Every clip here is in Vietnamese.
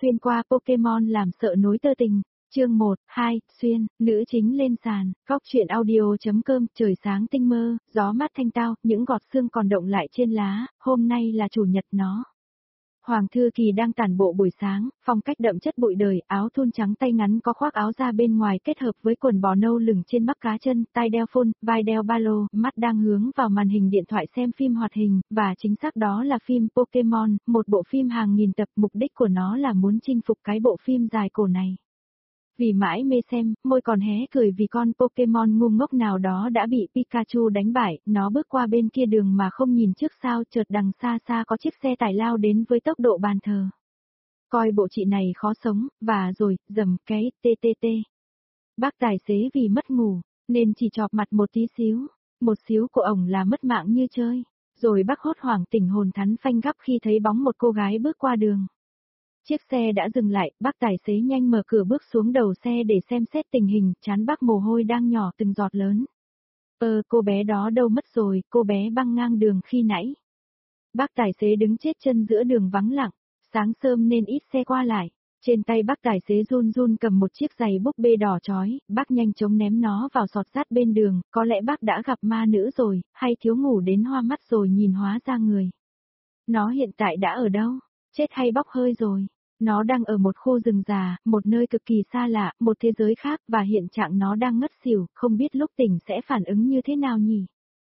xuyên qua Pokemon làm sợ nối tơ tình. Chương 1, 2, xuyên, nữ chính lên sàn, góc truyện audio.com, trời sáng tinh mơ, gió mát thanh tao, những gọt sương còn động lại trên lá, hôm nay là chủ nhật nó. Hoàng Thư Kỳ đang tản bộ buổi sáng, phong cách đậm chất bụi đời, áo thun trắng tay ngắn có khoác áo da bên ngoài kết hợp với quần bò nâu lửng trên bắp cá chân, tai đeo phone, vai đeo ba lô, mắt đang hướng vào màn hình điện thoại xem phim hoạt hình, và chính xác đó là phim Pokemon, một bộ phim hàng nghìn tập, mục đích của nó là muốn chinh phục cái bộ phim dài cổ này. Vì mãi mê xem, môi còn hé cười vì con Pokemon ngu ngốc nào đó đã bị Pikachu đánh bại, nó bước qua bên kia đường mà không nhìn trước sao chợt đằng xa xa có chiếc xe tải lao đến với tốc độ bàn thờ. Coi bộ chị này khó sống, và rồi, dầm cái, TTT. Bác tài xế vì mất ngủ, nên chỉ chọp mặt một tí xíu, một xíu của ổng là mất mạng như chơi. Rồi bác hốt hoảng tỉnh hồn thắn phanh gấp khi thấy bóng một cô gái bước qua đường. Chiếc xe đã dừng lại, bác tài xế nhanh mở cửa bước xuống đầu xe để xem xét tình hình, trán bác mồ hôi đang nhỏ từng giọt lớn. Cô bé đó đâu mất rồi, cô bé băng ngang đường khi nãy. Bác tài xế đứng chết chân giữa đường vắng lặng, sáng sớm nên ít xe qua lại. Trên tay bác tài xế run run cầm một chiếc giày búp bê đỏ chói, bác nhanh chóng ném nó vào sọt rác bên đường, có lẽ bác đã gặp ma nữ rồi, hay thiếu ngủ đến hoa mắt rồi nhìn hóa ra người. Nó hiện tại đã ở đâu? Chết hay bốc hơi rồi? Nó đang ở một khu rừng già, một nơi cực kỳ xa lạ, một thế giới khác và hiện trạng nó đang ngất xỉu, không biết lúc tỉnh sẽ phản ứng như thế nào nhỉ?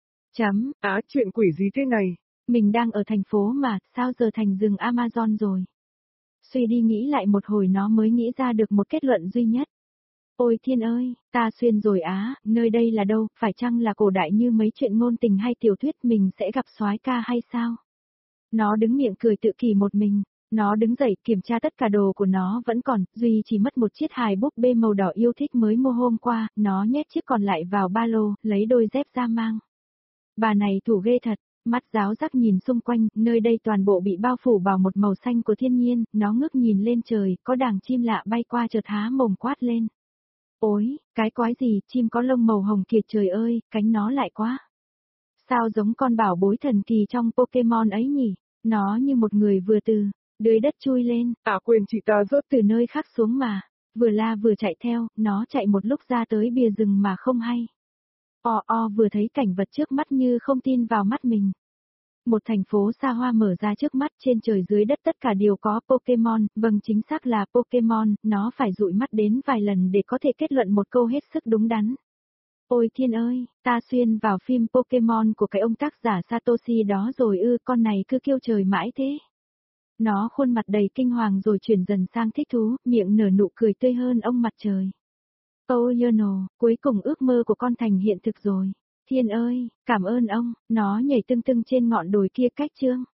Chuyện quỷ gì thế này? Mình đang ở thành phố mà, sao giờ thành rừng Amazon rồi? Suy đi nghĩ lại một hồi nó mới nghĩ ra được một kết luận duy nhất. Ôi thiên ơi, ta xuyên rồi á, nơi đây là đâu, phải chăng là cổ đại như mấy chuyện ngôn tình hay tiểu thuyết mình sẽ gặp soái ca hay sao? Nó đứng miệng cười tự kỷ một mình. Nó đứng dậy kiểm tra tất cả đồ của nó vẫn còn, duy chỉ mất một chiếc hài búp bê màu đỏ yêu thích mới mua hôm qua, nó nhét chiếc còn lại vào ba lô, lấy đôi dép ra mang. Bà này thủ ghê thật, mắt giáo giác nhìn xung quanh, nơi đây toàn bộ bị bao phủ vào một màu xanh của thiên nhiên, nó ngước nhìn lên trời, có đàn chim lạ bay qua chợt há mồm quát lên. Ôi, cái quái gì, chim có lông màu hồng kìa trời ơi, cánh nó lại quá. Sao giống con bảo bối thần kỳ trong Pokemon ấy nhỉ, nó như một người vừa từ dưới đất chui lên, Quên chị ta rớt từ nơi khác xuống mà, vừa la vừa chạy theo, nó chạy một lúc ra tới bìa rừng mà không hay. Vừa thấy cảnh vật trước mắt như không tin vào mắt mình. Một thành phố xa hoa mở ra trước mắt, trên trời dưới đất tất cả đều có Pokemon, vâng chính xác là Pokemon, nó phải dụi mắt đến vài lần để có thể kết luận một câu hết sức đúng đắn. Ôi thiên ơi, ta xuyên vào phim Pokemon của cái ông tác giả Satoshi đó rồi con này cứ kêu trời mãi thế. Nó khuôn mặt đầy kinh hoàng rồi chuyển dần sang thích thú, miệng nở nụ cười tươi hơn ông mặt trời. Oh cuối cùng ước mơ của con thành hiện thực rồi. Thiên ơi, cảm ơn ông, nó nhảy tưng tưng trên ngọn đồi kia cách chương.